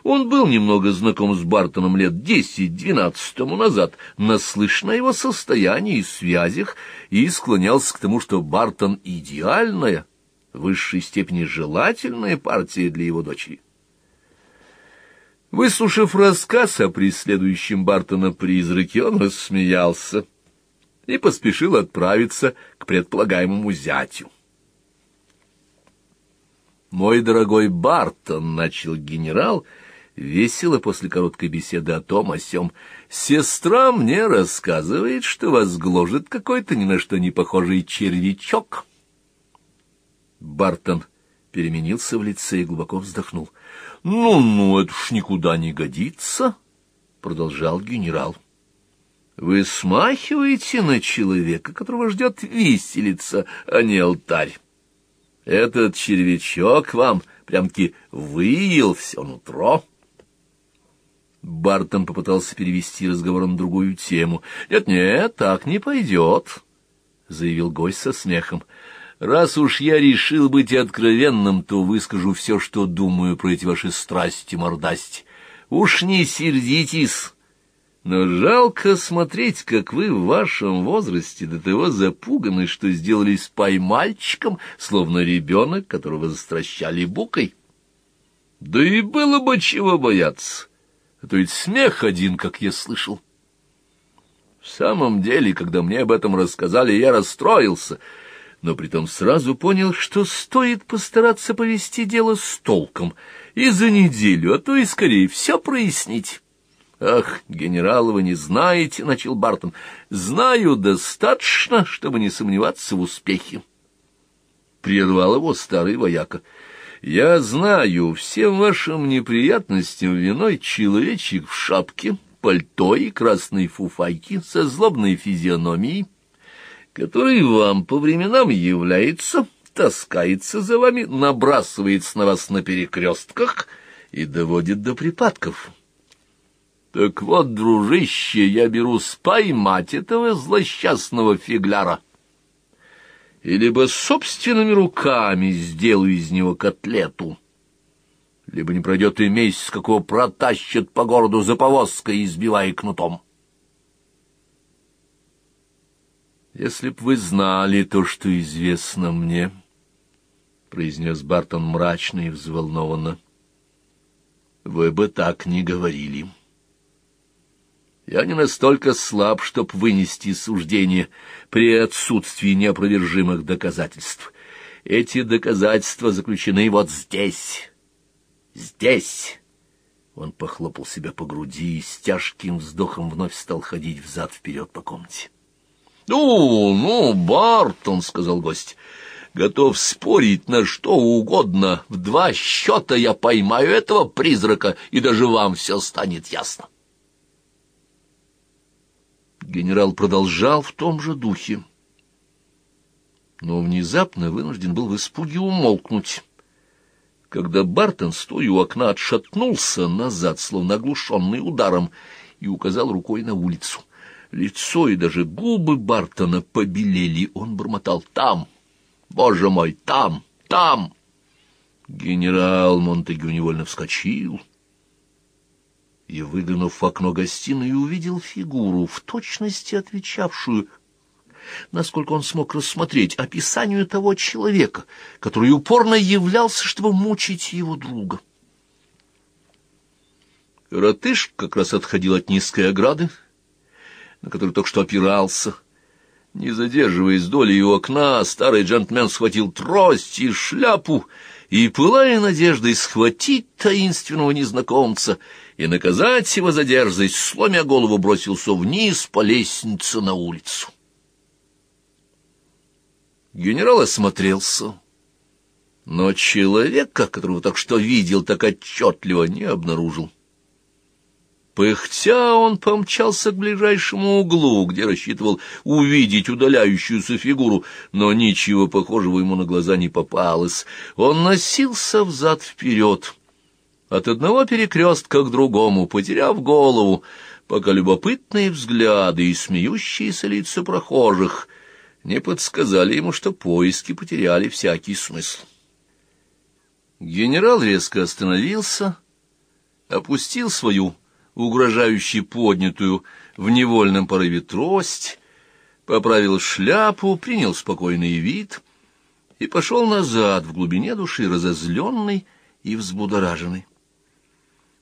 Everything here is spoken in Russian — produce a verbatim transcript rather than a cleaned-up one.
Он был немного знаком с Бартоном лет десять-двенадцать тому назад, наслышан о его состоянии и связях, и склонялся к тому, что Бартон — идеальная, в высшей степени желательная партия для его дочери. Выслушав рассказ о преследующем Бартона призраке, он рассмеялся и поспешил отправиться к предполагаемому зятю. «Мой дорогой Бартон», — начал генерал, весело после короткой беседы о том о сём, — «сестра мне рассказывает, что вас гложет какой-то ни на что не похожий червячок». Бартон переменился в лице и глубоко вздохнул. «Ну-ну, это ж никуда не годится», — продолжал генерал. «Вы смахиваете на человека, которого ждет виселица, а не алтарь. Этот червячок вам прям-таки выел все нутро». Бартон попытался перевести разговор на другую тему. «Нет-нет, так не пойдет», — заявил гость со смехом. «Раз уж я решил быть откровенным, то выскажу все, что думаю про эти ваши страсти-мордасти. Уж не сердитесь, но жалко смотреть, как вы в вашем возрасте до того запуганы, что сделались поймальчиком, словно ребенок, которого застращали букой. Да и было бы чего бояться, а то ведь смех один, как я слышал. В самом деле, когда мне об этом рассказали, я расстроился, но притом сразу понял, что стоит постараться повести дело с толком и за неделю, а то и скорее все прояснить. «Ах, генерал, вы не знаете», — начал Бартон. «Знаю достаточно, чтобы не сомневаться в успехе», — прервал его старый вояка. «Я знаю, всем вашим неприятностям виной человечек в шапке, пальто и красной фуфайке со злобной физиономией, который вам по временам является, таскается за вами, набрасывается на вас на перекрестках и доводит до припадков. Так вот, дружище, я берусь поймать этого злосчастного фигляра, и либо собственными руками сделаю из него котлету, либо не пройдет и месяц, как его протащат по городу за повозкой, избивая кнутом. «Если б вы знали то, что известно мне», — произнес Бартон мрачно и взволнованно, — «вы бы так не говорили. Я не настолько слаб, чтоб вынести суждение при отсутствии неопровержимых доказательств. Эти доказательства заключены вот здесь, здесь». Он похлопал себя по груди и с тяжким вздохом вновь стал ходить взад-вперед по комнате. «Ну, ну, Бартон, — сказал гость, — готов спорить на что угодно. В два счета я поймаю этого призрака, и даже вам все станет ясно». Генерал продолжал в том же духе, но внезапно вынужден был в испуге умолкнуть, когда Бартон, стоя у окна, отшатнулся назад, словно оглушенный ударом, и указал рукой на улицу. Лицо и даже губы Бартона побелели. Он бормотал: «Там! Боже мой, там! Там!» Генерал Монтегю невольно вскочил и, выглянув в окно гостиной, увидел фигуру, в точности отвечавшую, насколько он смог рассмотреть, описанию того человека, который упорно являлся, чтобы мучить его друга. Коротыш как раз отходил от низкой ограды, на который только что опирался. Не задерживаясь долей у окна, старый джентльмен схватил трость и шляпу и, пылая надеждой схватить таинственного незнакомца и наказать его за дерзость, сломя голову, бросился вниз по лестнице на улицу. Генерал осмотрелся, но человека, которого так что видел так отчетливо, не обнаружил. Пыхтя он помчался к ближайшему углу, где рассчитывал увидеть удаляющуюся фигуру, но ничего похожего ему на глаза не попалось. Он носился взад-вперед, от одного перекрестка к другому, потеряв голову, пока любопытные взгляды и смеющиеся лица прохожих не подсказали ему, что поиски потеряли всякий смысл. Генерал резко остановился опустил свою угрожающе поднятую в невольном порыве трость, поправил шляпу, принял спокойный вид и пошел назад в глубине души, разозленный и взбудораженный.